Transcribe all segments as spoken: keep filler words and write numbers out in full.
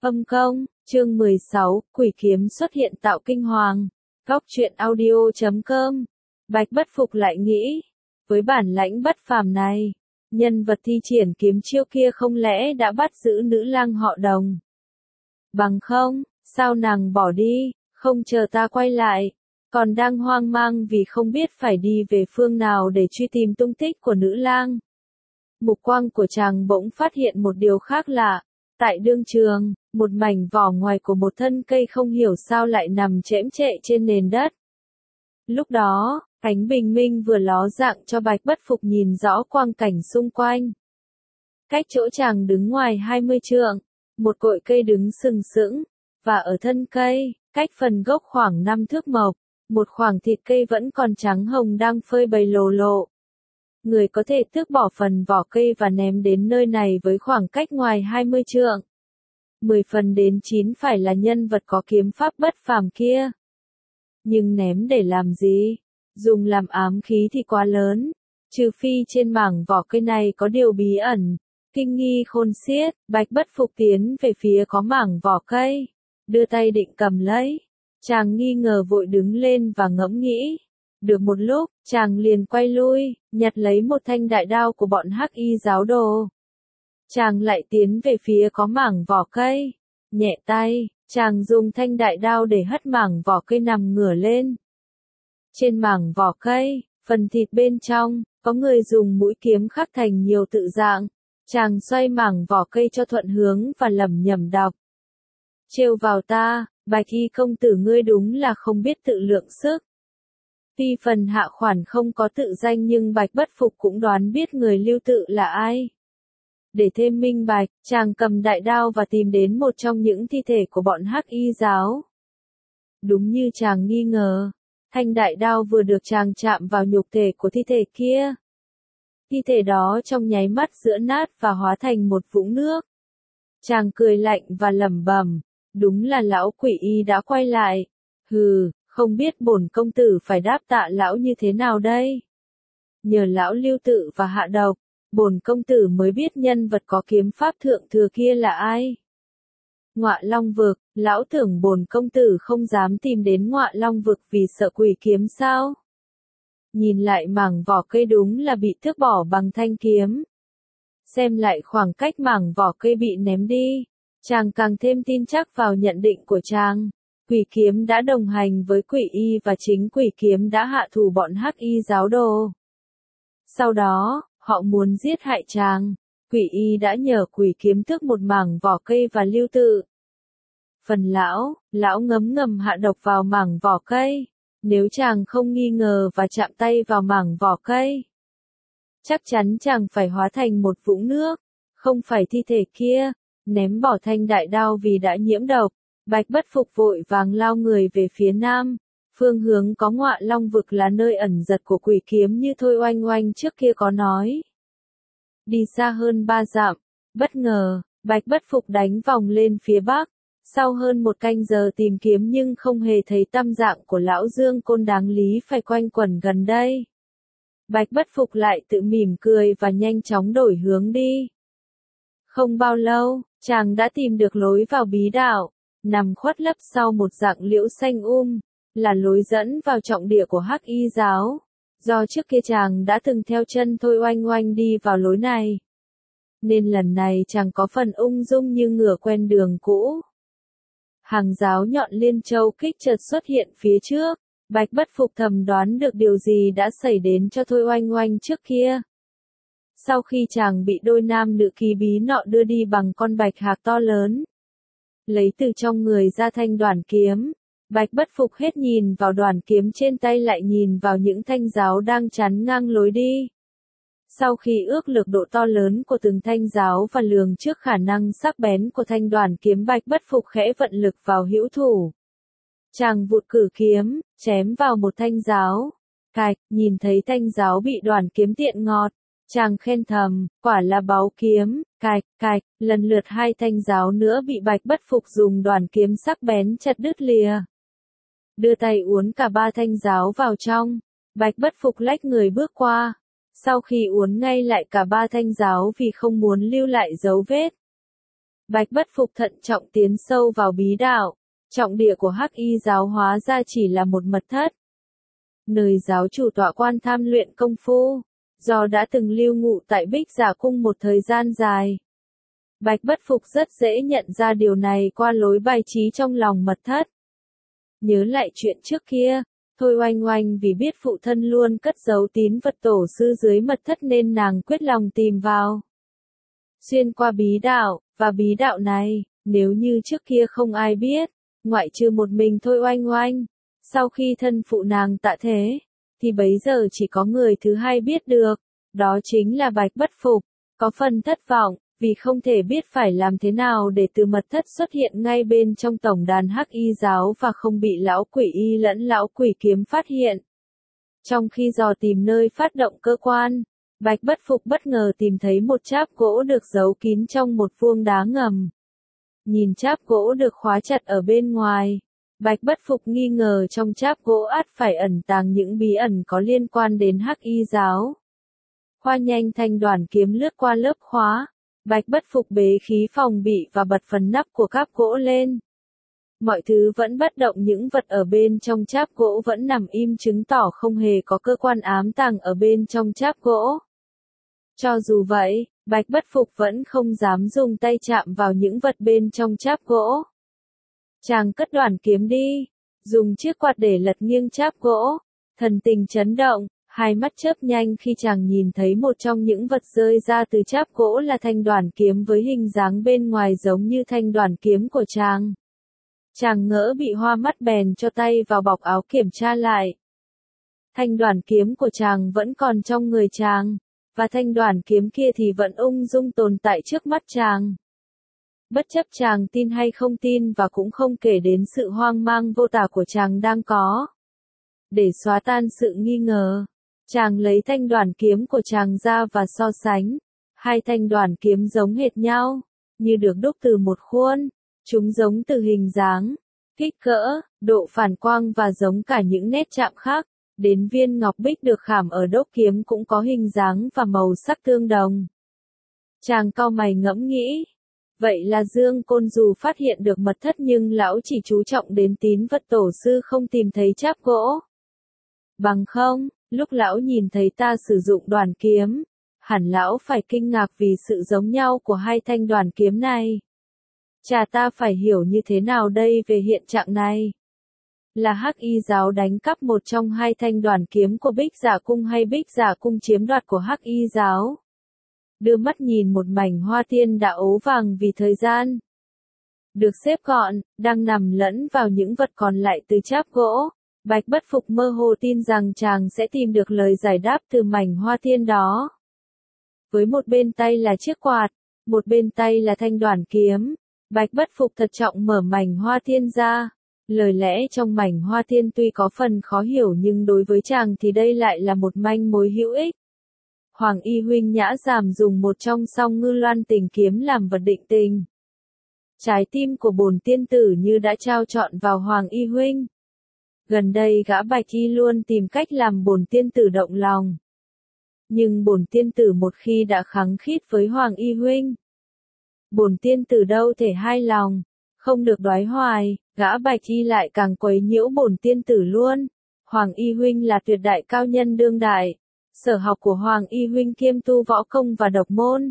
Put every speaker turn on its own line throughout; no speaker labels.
Âm công, chương mười sáu, quỷ kiếm xuất hiện tạo kinh hoàng. Góc truyện audio chấm com. Bạch Bất Phục lại nghĩ, với bản lãnh bất phàm này, nhân vật thi triển kiếm chiêu kia không lẽ đã bắt giữ nữ lang họ Đồng? Bằng không, sao nàng bỏ đi, không chờ ta quay lại, còn đang hoang mang vì không biết phải đi về phương nào để truy tìm tung tích của nữ lang. Mục quang của chàng bỗng phát hiện một điều khác lạ. Tại đương trường, một mảnh vỏ ngoài của một thân cây không hiểu sao lại nằm chễm chệ trên nền đất. Lúc đó, ánh bình minh vừa ló dạng cho Bạch Bất Phục nhìn rõ quang cảnh xung quanh. Cách chỗ chàng đứng ngoài hai mươi trượng, một cội cây đứng sừng sững, và ở thân cây, cách phần gốc khoảng năm thước mộc, một khoảng thịt cây vẫn còn trắng hồng đang phơi bày lồ lộ. Người có thể tước bỏ phần vỏ cây và ném đến nơi này với khoảng cách ngoài hai mươi trượng. mười phần đến chín phải là nhân vật có kiếm pháp bất phàm kia. Nhưng ném để làm gì? Dùng làm ám khí thì quá lớn. Trừ phi trên mảng vỏ cây này có điều bí ẩn. Kinh nghi khôn xiết, Bạch Bất Phục tiến về phía có mảng vỏ cây. Đưa tay định cầm lấy. Chàng nghi ngờ vội đứng lên và ngẫm nghĩ. Được một lúc, chàng liền quay lui, nhặt lấy một thanh đại đao của bọn Hắc Y giáo đồ. Chàng lại tiến về phía có mảng vỏ cây. Nhẹ tay, chàng dùng thanh đại đao để hất mảng vỏ cây nằm ngửa lên. Trên mảng vỏ cây, phần thịt bên trong, có người dùng mũi kiếm khắc thành nhiều tự dạng. Chàng xoay mảng vỏ cây cho thuận hướng và lẩm nhẩm đọc. Trêu vào ta, Bạch Y công tử ngươi đúng là không biết tự lượng sức. Tuy phần hạ khoản không có tự danh nhưng Bạch Bất Phục cũng đoán biết người lưu tự là ai. Để thêm minh bạch, chàng cầm đại đao và tìm đến một trong những thi thể của bọn Hắc Y giáo. Đúng như chàng nghi ngờ, thanh đại đao vừa được chàng chạm vào nhục thể của thi thể kia. Thi thể đó trong nháy mắt giữa nát và hóa thành một vũng nước. Chàng cười lạnh và lẩm bẩm, đúng là lão quỷ y đã quay lại. Hừ, không biết bổn công tử phải đáp tạ lão như thế nào đây? Nhờ lão lưu tự và hạ độc, bổn công tử mới biết nhân vật có kiếm pháp thượng thừa kia là ai. Ngọa Long vực, lão tưởng bổn công tử không dám tìm đến Ngọa Long vực vì sợ quỷ kiếm sao? Nhìn lại mảng vỏ cây đúng là bị tước bỏ bằng thanh kiếm. Xem lại khoảng cách mảng vỏ cây bị ném đi, chàng càng thêm tin chắc vào nhận định của chàng. Quỷ kiếm đã đồng hành với quỷ y và chính quỷ kiếm đã hạ thủ bọn Hắc Y giáo đồ. Sau đó, họ muốn giết hại chàng. Quỷ y đã nhờ quỷ kiếm tước một mảng vỏ cây và lưu tự. Phần lão, lão ngấm ngầm hạ độc vào mảng vỏ cây. Nếu chàng không nghi ngờ và chạm tay vào mảng vỏ cây, chắc chắn chàng phải hóa thành một vũng nước. Không phải thi thể kia, ném bỏ thanh đại đao vì đã nhiễm độc. Bạch Bất Phục vội vàng lao người về phía nam, phương hướng có Ngọa Long vực là nơi ẩn giật của quỷ kiếm như Thôi Oanh Oanh trước kia có nói. Đi xa hơn ba dặm, bất ngờ, Bạch Bất Phục đánh vòng lên phía bắc, sau hơn một canh giờ tìm kiếm nhưng không hề thấy tăm dạng của lão Dương Côn đáng lý phải quanh quẩn gần đây. Bạch Bất Phục lại tự mỉm cười và nhanh chóng đổi hướng đi. Không bao lâu, chàng đã tìm được lối vào bí đạo. Nằm khuất lấp sau một dạng liễu xanh um, là lối dẫn vào trọng địa của Hắc Y giáo. Do trước kia chàng đã từng theo chân Thôi Oanh Oanh đi vào lối này, nên lần này chàng có phần ung dung như ngựa quen đường cũ. Hàng giáo nhọn liên châu kích chợt xuất hiện phía trước. Bạch Bất Phục thầm đoán được điều gì đã xảy đến cho Thôi Oanh Oanh trước kia. Sau khi chàng bị đôi nam nữ kỳ bí nọ đưa đi bằng con bạch hạc to lớn, lấy từ trong người ra thanh đoản kiếm, Bạch Bất Phục hết nhìn vào đoản kiếm trên tay lại nhìn vào những thanh giáo đang chắn ngang lối đi. Sau khi ước lược độ to lớn của từng thanh giáo và lường trước khả năng sắc bén của thanh đoản kiếm, Bạch Bất Phục khẽ vận lực vào hữu thủ. Chàng vụt cử kiếm, chém vào một thanh giáo. Cạch, nhìn thấy thanh giáo bị đoản kiếm tiện ngọt. Chàng khen thầm, quả là báu kiếm. Cạch, cạch, lần lượt hai thanh giáo nữa bị Bạch Bất Phục dùng đoản kiếm sắc bén chặt đứt lìa. Đưa tay uốn cả ba thanh giáo vào trong, Bạch Bất Phục lách người bước qua. Sau khi uốn ngay lại cả ba thanh giáo vì không muốn lưu lại dấu vết, Bạch Bất Phục thận trọng tiến sâu vào bí đạo, trọng địa của Hắc Y giáo hóa ra chỉ là một mật thất. Nơi giáo chủ tọa quan tham luyện công phu, do đã từng lưu ngụ tại Bích Giả Cung một thời gian dài. Bạch Bất Phục rất dễ nhận ra điều này qua lối bài trí trong lòng mật thất. Nhớ lại chuyện trước kia, Thôi Oanh Oanh vì biết phụ thân luôn cất giấu tín vật tổ sư dưới mật thất nên nàng quyết lòng tìm vào. Xuyên qua bí đạo, và bí đạo này, nếu như trước kia không ai biết, ngoại trừ một mình Thôi Oanh Oanh, sau khi thân phụ nàng tạ thế, thì bấy giờ chỉ có người thứ hai biết được, đó chính là Bạch Bất Phục, có phần thất vọng, vì không thể biết phải làm thế nào để từ mật thất xuất hiện ngay bên trong tổng đàn Hắc Y giáo và không bị lão quỷ y lẫn lão quỷ kiếm phát hiện. Trong khi dò tìm nơi phát động cơ quan, Bạch Bất Phục bất ngờ tìm thấy một cháp gỗ được giấu kín trong một vuông đá ngầm. Nhìn cháp gỗ được khóa chặt ở bên ngoài, Bạch Bất Phục nghi ngờ trong cháp gỗ ắt phải ẩn tàng những bí ẩn có liên quan đến Hắc Y giáo. Khoa nhanh thanh đoàn kiếm lướt qua lớp khóa, Bạch Bất Phục bế khí phòng bị và bật phần nắp của cáp gỗ lên. Mọi thứ vẫn bất động, những vật ở bên trong cháp gỗ vẫn nằm im, chứng tỏ không hề có cơ quan ám tàng ở bên trong cháp gỗ. Cho dù vậy, Bạch Bất Phục vẫn không dám dùng tay chạm vào những vật bên trong cháp gỗ. Chàng cất đoàn kiếm đi, dùng chiếc quạt để lật nghiêng cháp gỗ, thần tình chấn động, hai mắt chớp nhanh khi chàng nhìn thấy một trong những vật rơi ra từ cháp gỗ là thanh đoàn kiếm với hình dáng bên ngoài giống như thanh đoàn kiếm của chàng. Chàng ngỡ bị hoa mắt bèn cho tay vào bọc áo kiểm tra lại. Thanh đoàn kiếm của chàng vẫn còn trong người chàng, và thanh đoàn kiếm kia thì vẫn ung dung tồn tại trước mắt chàng. Bất chấp chàng tin hay không tin và cũng không kể đến sự hoang mang vô tả của chàng đang có. Để xóa tan sự nghi ngờ, chàng lấy thanh đoàn kiếm của chàng ra và so sánh. Hai thanh đoàn kiếm giống hệt nhau, như được đúc từ một khuôn. Chúng giống từ hình dáng, kích cỡ, độ phản quang và giống cả những nét chạm khác. Đến viên ngọc bích được khảm ở đốc kiếm cũng có hình dáng và màu sắc tương đồng. Chàng cau mày ngẫm nghĩ. Vậy là Dương Côn dù phát hiện được mật thất nhưng lão chỉ chú trọng đến tín vật tổ sư, không tìm thấy cháp gỗ. Bằng không, lúc lão nhìn thấy ta sử dụng đoàn kiếm, hẳn lão phải kinh ngạc vì sự giống nhau của hai thanh đoàn kiếm này. Chà, ta phải hiểu như thế nào đây về hiện trạng này? Là Hắc Y giáo đánh cắp một trong hai thanh đoàn kiếm của Bích Giả Cung hay Bích Giả Cung chiếm đoạt của Hắc Y giáo? Đưa mắt nhìn một mảnh hoa tiên đã ố vàng vì thời gian. Được xếp gọn, đang nằm lẫn vào những vật còn lại từ cháp gỗ. Bạch Bất Phục mơ hồ tin rằng chàng sẽ tìm được lời giải đáp từ mảnh hoa tiên đó. Với một bên tay là chiếc quạt, một bên tay là thanh đoàn kiếm, Bạch Bất Phục thật trọng mở mảnh hoa tiên ra. Lời lẽ trong mảnh hoa tiên tuy có phần khó hiểu nhưng đối với chàng thì đây lại là một manh mối hữu ích. Hoàng Y huynh nhã giảm dùng một trong song ngư loan tình kiếm làm vật định tình. Trái tim của bổn tiên tử như đã trao trọn vào Hoàng Y huynh. Gần đây gã Bạch Y luôn tìm cách làm bổn tiên tử động lòng. Nhưng bổn tiên tử một khi đã khăng khít với Hoàng Y huynh, bổn tiên tử đâu thể hai lòng, không được đoái hoài, gã Bạch Y lại càng quấy nhiễu bổn tiên tử luôn. Hoàng Y huynh là tuyệt đại cao nhân đương đại, sở học của Hoàng Y huynh kiêm tu võ công và độc môn.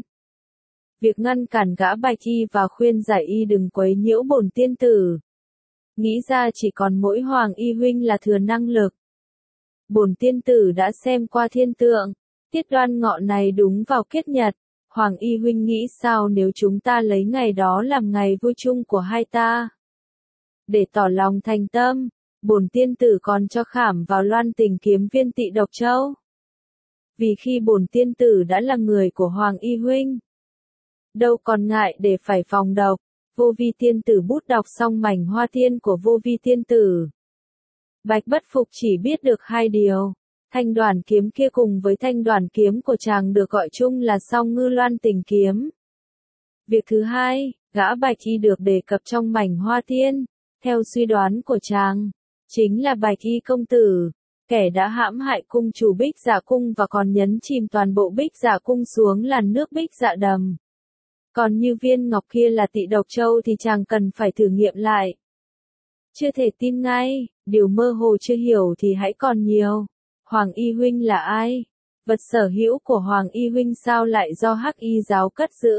Việc ngăn cản gã Bạch Y và khuyên giải y đừng quấy nhiễu bổn tiên tử, nghĩ ra chỉ còn mỗi Hoàng Y huynh là thừa năng lực. Bổn tiên tử đã xem qua thiên tượng, tiết đoan ngọ này đúng vào kiết nhật. Hoàng Y huynh nghĩ sao nếu chúng ta lấy ngày đó làm ngày vui chung của hai ta? Để tỏ lòng thành tâm, bổn tiên tử còn cho khảm vào loan tình kiếm viên tị độc châu. Vì khi bổn tiên tử đã là người của Hoàng Y huynh, đâu còn ngại để phải phòng độc. Vô Vi tiên tử bút đọc xong mảnh hoa tiên của Vô Vi tiên tử. Bạch Bất Phục chỉ biết được hai điều. Thanh đoàn kiếm kia cùng với thanh đoàn kiếm của chàng được gọi chung là song ngư loan tình kiếm. Việc thứ hai, gã Bạch Y được đề cập trong mảnh hoa tiên, theo suy đoán của chàng, chính là Bạch Y công tử, kẻ đã hãm hại cung chủ Bích Giả Cung và còn nhấn chìm toàn bộ Bích Giả Cung xuống làn nước Bích Dạ Đầm. Còn như viên ngọc kia là tị độc châu thì chàng cần phải thử nghiệm lại. Chưa thể tin ngay, điều mơ hồ chưa hiểu thì hãy còn nhiều. Hoàng Y Huynh là ai? Vật sở hữu của Hoàng Y Huynh sao lại do Hắc Y giáo cất giữ?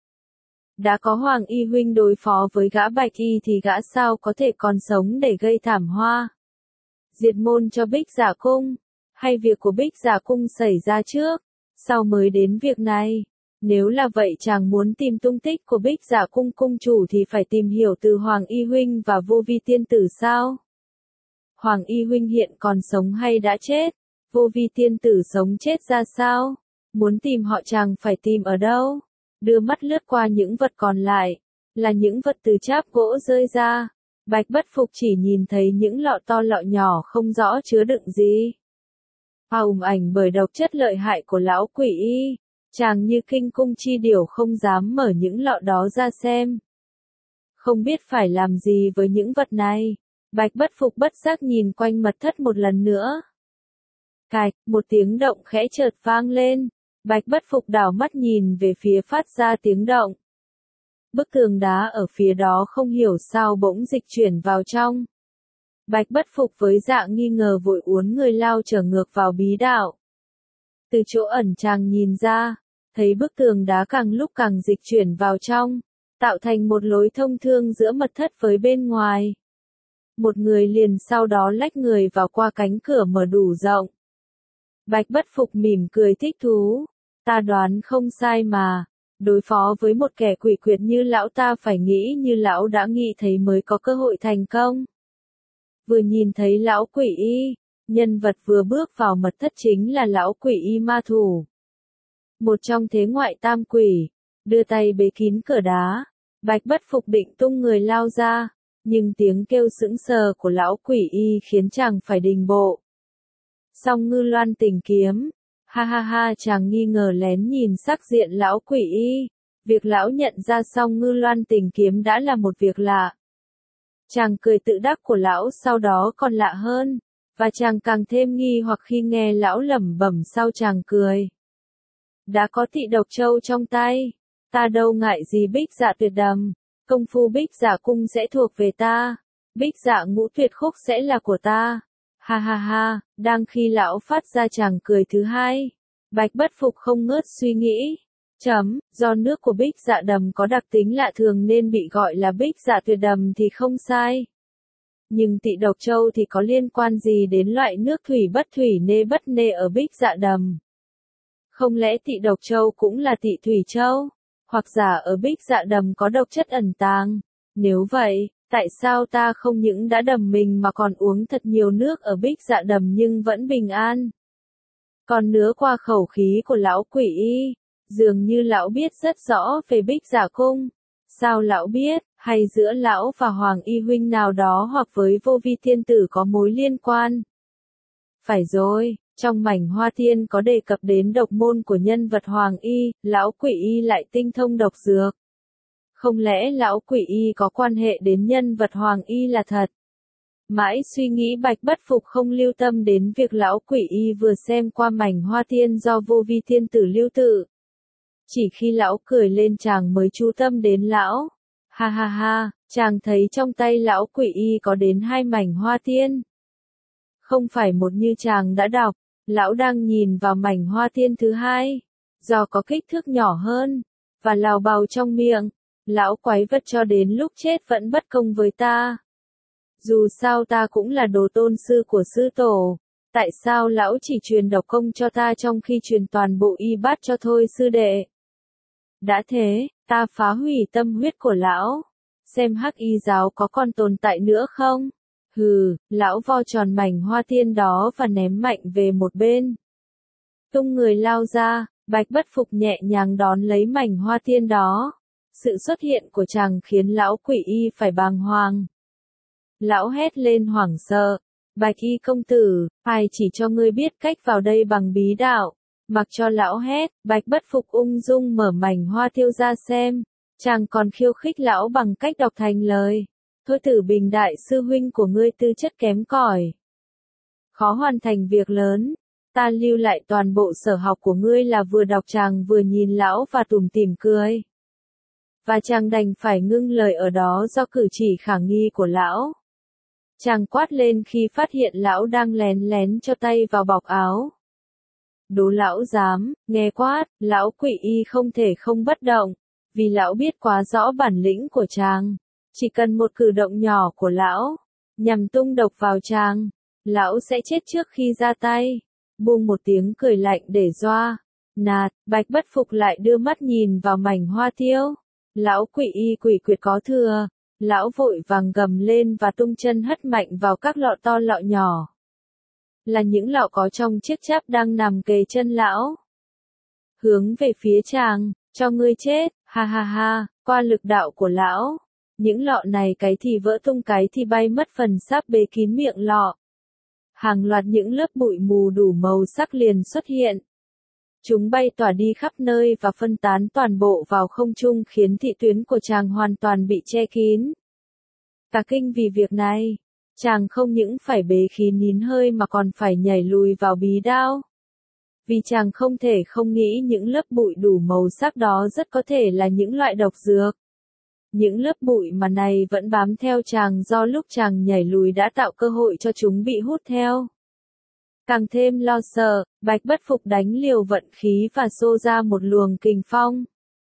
Đã có Hoàng Y Huynh đối phó với gã Bạch Y thì gã sao có thể còn sống để gây thảm hoa? Diệt môn cho Bích Giả Cung, hay việc của Bích Giả Cung xảy ra trước, sau mới đến việc này? Nếu là vậy chàng muốn tìm tung tích của Bích Giả Cung cung chủ thì phải tìm hiểu từ Hoàng Y Huynh và Vô Vi Tiên Tử sao? Hoàng Y Huynh hiện còn sống hay đã chết? Vô Vi Tiên Tử sống chết ra sao? Muốn tìm họ chàng phải tìm ở đâu? Đưa mắt lướt qua những vật còn lại, là những vật từ cháp gỗ rơi ra. Bạch Bất Phục chỉ nhìn thấy những lọ to lọ nhỏ không rõ chứa đựng gì. Ùm ảnh bởi độc chất lợi hại của lão quỷ y, chàng như kinh cung chi điểu không dám mở những lọ đó ra xem. Không biết phải làm gì với những vật này, Bạch Bất Phục bất giác nhìn quanh mật thất một lần nữa. Cạch, một tiếng động khẽ chợt vang lên, Bạch Bất Phục đảo mắt nhìn về phía phát ra tiếng động. Bức tường đá ở phía đó không hiểu sao bỗng dịch chuyển vào trong. Bạch Bất Phục với dạng nghi ngờ vội uốn người lao trở ngược vào bí đạo. Từ chỗ ẩn chàng nhìn ra, thấy bức tường đá càng lúc càng dịch chuyển vào trong, tạo thành một lối thông thương giữa mật thất với bên ngoài. Một người liền sau đó lách người vào qua cánh cửa mở đủ rộng. Bạch Bất Phục mỉm cười thích thú, ta đoán không sai mà, đối phó với một kẻ quỷ quyệt như lão ta phải nghĩ như lão đã nghĩ thấy mới có cơ hội thành công. Vừa nhìn thấy lão quỷ y, nhân vật vừa bước vào mật thất chính là lão quỷ y ma thủ. Một trong thế ngoại tam quỷ, đưa tay bế kín cửa đá, Bạch Bất Phục định tung người lao ra, nhưng tiếng kêu sững sờ của lão quỷ y khiến chàng phải đình bộ. Song Ngư Loan Tình Kiếm, ha ha ha chàng nghi ngờ lén nhìn sắc diện lão quỷ y, việc lão nhận ra Song Ngư Loan Tình Kiếm đã là một việc lạ. Chàng cười tự đắc của lão sau đó còn lạ hơn, và chàng càng thêm nghi hoặc khi nghe lão lẩm bẩm sau chàng cười. Đã có tị độc châu trong tay, ta đâu ngại gì Bích Dạ Tuyệt Đầm, công phu Bích Dạ Cung sẽ thuộc về ta, Bích Dạ Ngũ Tuyệt Khúc sẽ là của ta. Ha ha ha, đang khi lão phát ra chàng cười thứ hai, Bạch Bất Phục không ngớt suy nghĩ. Chấm, do nước của Bích Dạ Đầm có đặc tính lạ thường nên bị gọi là Bích Dạ Tuyệt Đầm thì không sai. Nhưng tị độc châu thì có liên quan gì đến loại nước thủy bất thủy nê bất nê ở Bích Dạ Đầm? Không lẽ tị độc châu cũng là tị thủy châu? Hoặc giả ở Bích Dạ Đầm có độc chất ẩn tàng? Nếu vậy, tại sao ta không những đã đầm mình mà còn uống thật nhiều nước ở Bích Dạ Đầm nhưng vẫn bình an? Còn nữa qua khẩu khí của lão quỷ y, dường như lão biết rất rõ về Bích Dạ Cung. Sao lão biết, hay giữa lão và Hoàng Y Huynh nào đó hoặc với Vô Vi Tiên Tử có mối liên quan? Phải rồi, trong mảnh Hoa Thiên có đề cập đến độc môn của nhân vật Hoàng Y, lão quỷ y lại tinh thông độc dược. Không lẽ lão quỷ y có quan hệ đến nhân vật Hoàng Y là thật? Mãi suy nghĩ Bạch Bất Phục không lưu tâm đến việc lão quỷ y vừa xem qua mảnh Hoa Thiên do Vô Vi Tiên Tử lưu tự. Chỉ khi lão cười lên chàng mới chú tâm đến lão. Ha ha ha, chàng thấy trong tay lão quỷ y có đến hai mảnh Hoa Thiên. Không phải một như chàng đã đọc, lão đang nhìn vào mảnh Hoa Thiên thứ hai, do có kích thước nhỏ hơn, và lào bào trong miệng, lão quái vật cho đến lúc chết vẫn bất công với ta. Dù sao ta cũng là đồ tôn sư của sư tổ, tại sao lão chỉ truyền độc công cho ta trong khi truyền toàn bộ y bát cho thôi sư đệ? Đã thế, ta phá hủy tâm huyết của lão, xem Hắc Y giáo có còn tồn tại nữa không? Hừ, lão vo tròn mảnh Hoa Thiên đó và ném mạnh về một bên. Tung người lao ra, Bạch Bất Phục nhẹ nhàng đón lấy mảnh Hoa Thiên đó. Sự xuất hiện của chàng khiến lão quỷ y phải bàng hoàng. Lão hét lên hoảng sợ, Bạch Y công tử, ai chỉ cho ngươi biết cách vào đây bằng bí đạo? Mặc cho lão hét, Bạch Bất Phục ung dung mở mảnh hoa thiêu ra xem, chàng còn khiêu khích lão bằng cách đọc thành lời. Thôi Tử Bình đại sư huynh của ngươi tư chất kém cỏi, khó hoàn thành việc lớn, ta lưu lại toàn bộ sở học của ngươi là vừa đọc chàng vừa nhìn lão và tủm tỉm cười. và chàng đành phải ngưng lời ở đó do cử chỉ khả nghi của lão. Chàng quát lên khi phát hiện lão đang lén lén cho tay vào bọc áo. Đố lão dám, nghe quát, lão Quỷ Y không thể không bất động, vì lão biết quá rõ bản lĩnh của chàng. Chỉ cần một cử động nhỏ của lão, nhằm tung độc vào chàng, lão sẽ chết trước khi ra tay. Buông một tiếng cười lạnh để doa. Nạt, Bạch Bất Phục lại đưa mắt nhìn vào mảnh hoa tiêu. Lão Quỷ Y quỷ quyệt có thừa. Lão vội vàng gầm lên và tung chân hất mạnh vào các lọ to lọ nhỏ. Là những lọ có trong chiếc cháp đang nằm kề chân lão. Hướng về phía chàng, cho ngươi chết, ha ha ha, qua lực đạo của lão. Những lọ này cái thì vỡ tung cái thì bay mất phần sáp bế kín miệng lọ. Hàng loạt những lớp bụi mù đủ màu sắc liền xuất hiện. Chúng bay tỏa đi khắp nơi và phân tán toàn bộ vào không trung khiến thị tuyến của chàng hoàn toàn bị che kín. Cả kinh vì việc này, chàng không những phải bế khí nín hơi mà còn phải nhảy lùi vào bí đao. Vì chàng không thể không nghĩ những lớp bụi đủ màu sắc đó rất có thể là những loại độc dược. Những lớp bụi mà này vẫn bám theo chàng do lúc chàng nhảy lùi đã tạo cơ hội cho chúng bị hút theo. Càng thêm lo sợ, Bạch Bất Phục đánh liều vận khí và xô ra một luồng kình phong.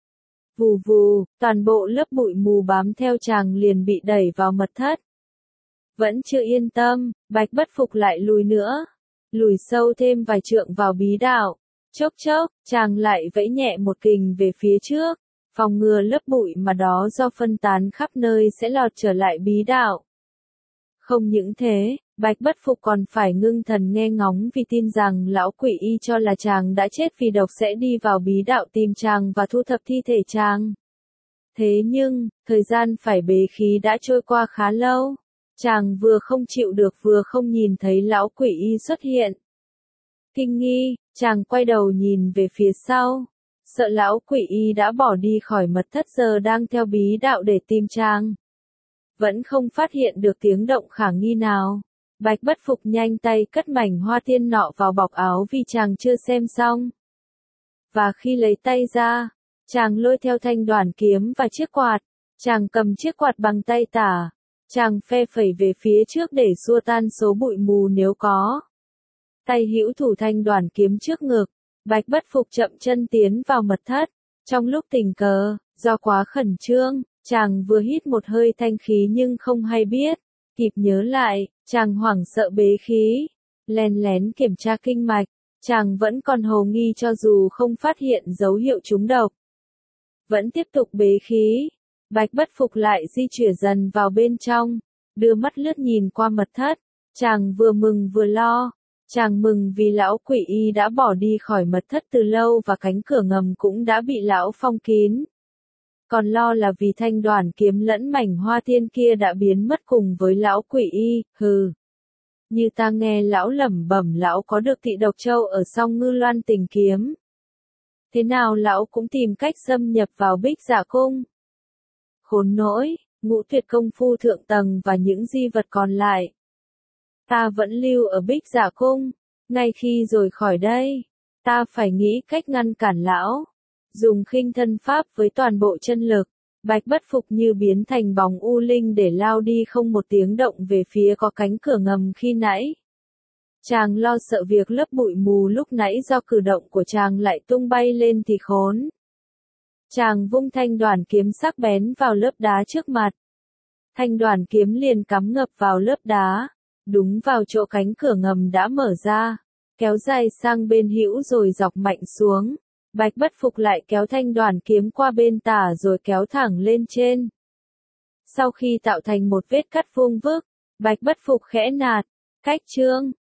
Vù vù, toàn bộ lớp bụi mù bám theo chàng liền bị đẩy vào mật thất. Vẫn chưa yên tâm, Bạch Bất Phục lại lùi nữa. Lùi sâu thêm vài trượng vào bí đạo. Chốc chốc, chàng lại vẫy nhẹ một kình về phía trước, phòng ngừa lớp bụi mà đó do phân tán khắp nơi sẽ lọt trở lại bí đạo. Không những thế, Bạch Bất Phục còn phải ngưng thần nghe ngóng vì tin rằng lão Quỷ Y cho là chàng đã chết vì độc sẽ đi vào bí đạo tìm chàng và thu thập thi thể chàng. Thế nhưng, thời gian phải bế khí đã trôi qua khá lâu. Chàng vừa không chịu được vừa không nhìn thấy lão Quỷ Y xuất hiện. Kinh nghi, chàng quay đầu nhìn về phía sau. Sợ lão Quỷ Y đã bỏ đi khỏi mật thất giờ đang theo bí đạo để tìm chàng. Vẫn không phát hiện được tiếng động khả nghi nào. Bạch Bất Phục nhanh tay cất mảnh hoa tiên nọ vào bọc áo vì chàng chưa xem xong. Và khi lấy tay ra, chàng lôi theo thanh đoản kiếm và chiếc quạt. Chàng cầm chiếc quạt bằng tay tả. Chàng phe phẩy về phía trước để xua tan số bụi mù nếu có. Tay hữu thủ thanh đoản kiếm trước ngực. Bạch Bất Phục chậm chân tiến vào mật thất. Trong lúc tình cờ, do quá khẩn trương, chàng vừa hít một hơi thanh khí nhưng không hay biết. Kịp nhớ lại, chàng hoảng sợ bế khí. Lén lén kiểm tra kinh mạch. Chàng vẫn còn hồ nghi cho dù không phát hiện dấu hiệu trúng độc. Vẫn tiếp tục bế khí. Bạch Bất Phục lại di chuyển dần vào bên trong. Đưa mắt lướt nhìn qua mật thất. Chàng vừa mừng vừa lo. Chàng mừng vì lão Quỷ Y đã bỏ đi khỏi mật thất từ lâu và cánh cửa ngầm cũng đã bị lão phong kín. Còn lo là vì thanh đoản kiếm lẫn mảnh hoa tiên kia đã biến mất cùng với lão Quỷ Y, hừ. Như ta nghe lão lẩm bẩm lão có được thị độc châu ở song ngư loan tình kiếm. Thế nào lão cũng tìm cách xâm nhập vào Bích Dạ Cung. Khốn nỗi, ngũ tuyệt công phu thượng tầng và những di vật còn lại. Ta vẫn lưu ở Bích Dạ Cung. Ngay khi rồi khỏi đây, ta phải nghĩ cách ngăn cản lão. Dùng khinh thân pháp với toàn bộ chân lực, Bạch Bất Phục như biến thành bóng u linh để lao đi không một tiếng động về phía có cánh cửa ngầm khi nãy. Chàng lo sợ việc lớp bụi mù lúc nãy do cử động của chàng lại tung bay lên thì khốn. Chàng vung thanh đoản kiếm sắc bén vào lớp đá trước mặt. Thanh đoản kiếm liền cắm ngập vào lớp đá, đúng vào chỗ cánh cửa ngầm đã mở ra, kéo dài sang bên hữu rồi dọc mạnh xuống. Bạch Bất Phục lại kéo thanh đoản kiếm qua bên tả rồi kéo thẳng lên trên. Sau khi tạo thành một vết cắt vuông vức, Bạch Bất Phục khẽ nạt, cách chương.